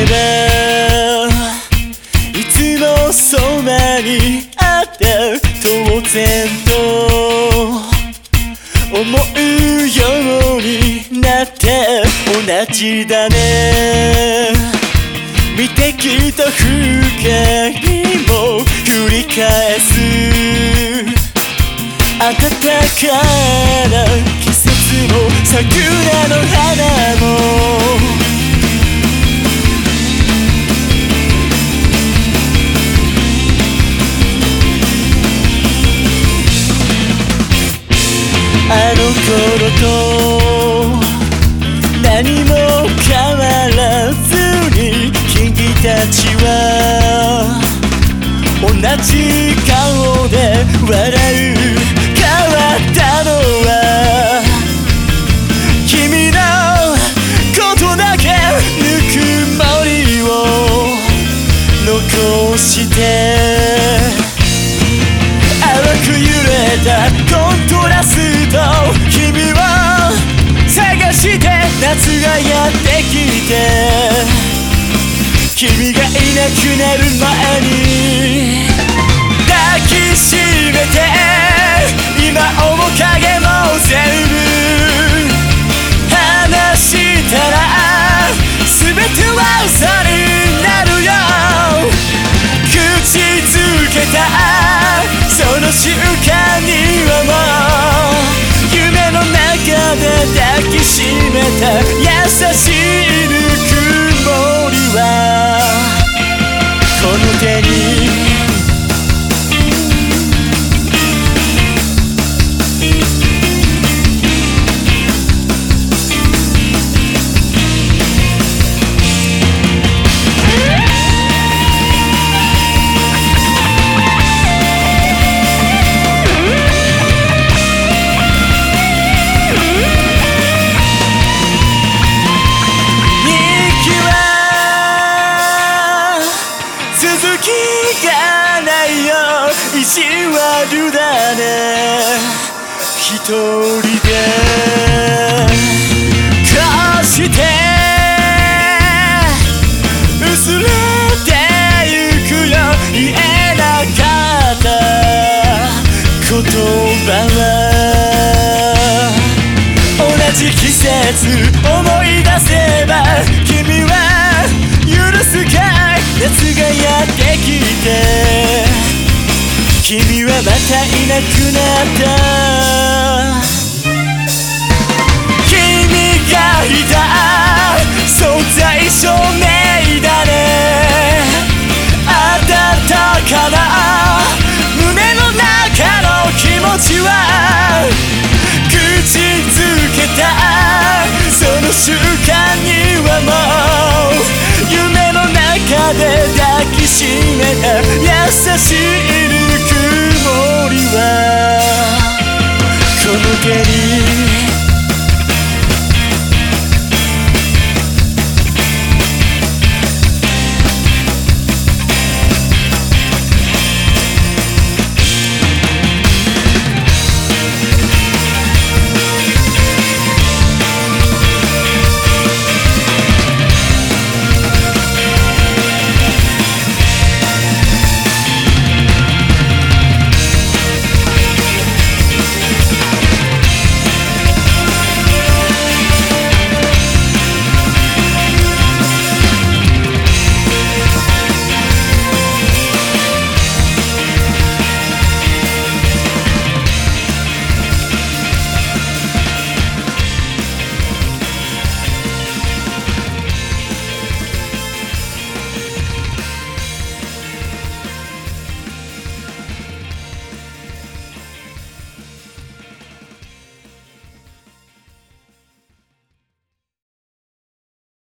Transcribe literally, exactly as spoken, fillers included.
ばいつもそばにあった当然と思うようになって同じだね。見てきた風景にも繰り返す暖かな季節も桜の花もあの頃と何も変わらずに君たちは同じ顔で笑う。変わったのは君のことだけ。ぬくもりを残して淡く揺れたコントラスト。君を探して夏がやってきて君がいなくなる前に抱きしめて今面影も全部話したら全ては嘘になるよ。口づけたその瞬間にはもう夢の中で抱きしめた優しいぬくもりはこの手に気がないよ意地悪だね。一人でこうして薄れてゆくよ。言えなかった言葉は同じ季節思い出せば君は許すかい。夏がやってきて君はまたいなくなった。君がいた存在証明だね。温かな胸の中の気持ちは口づけたその瞬間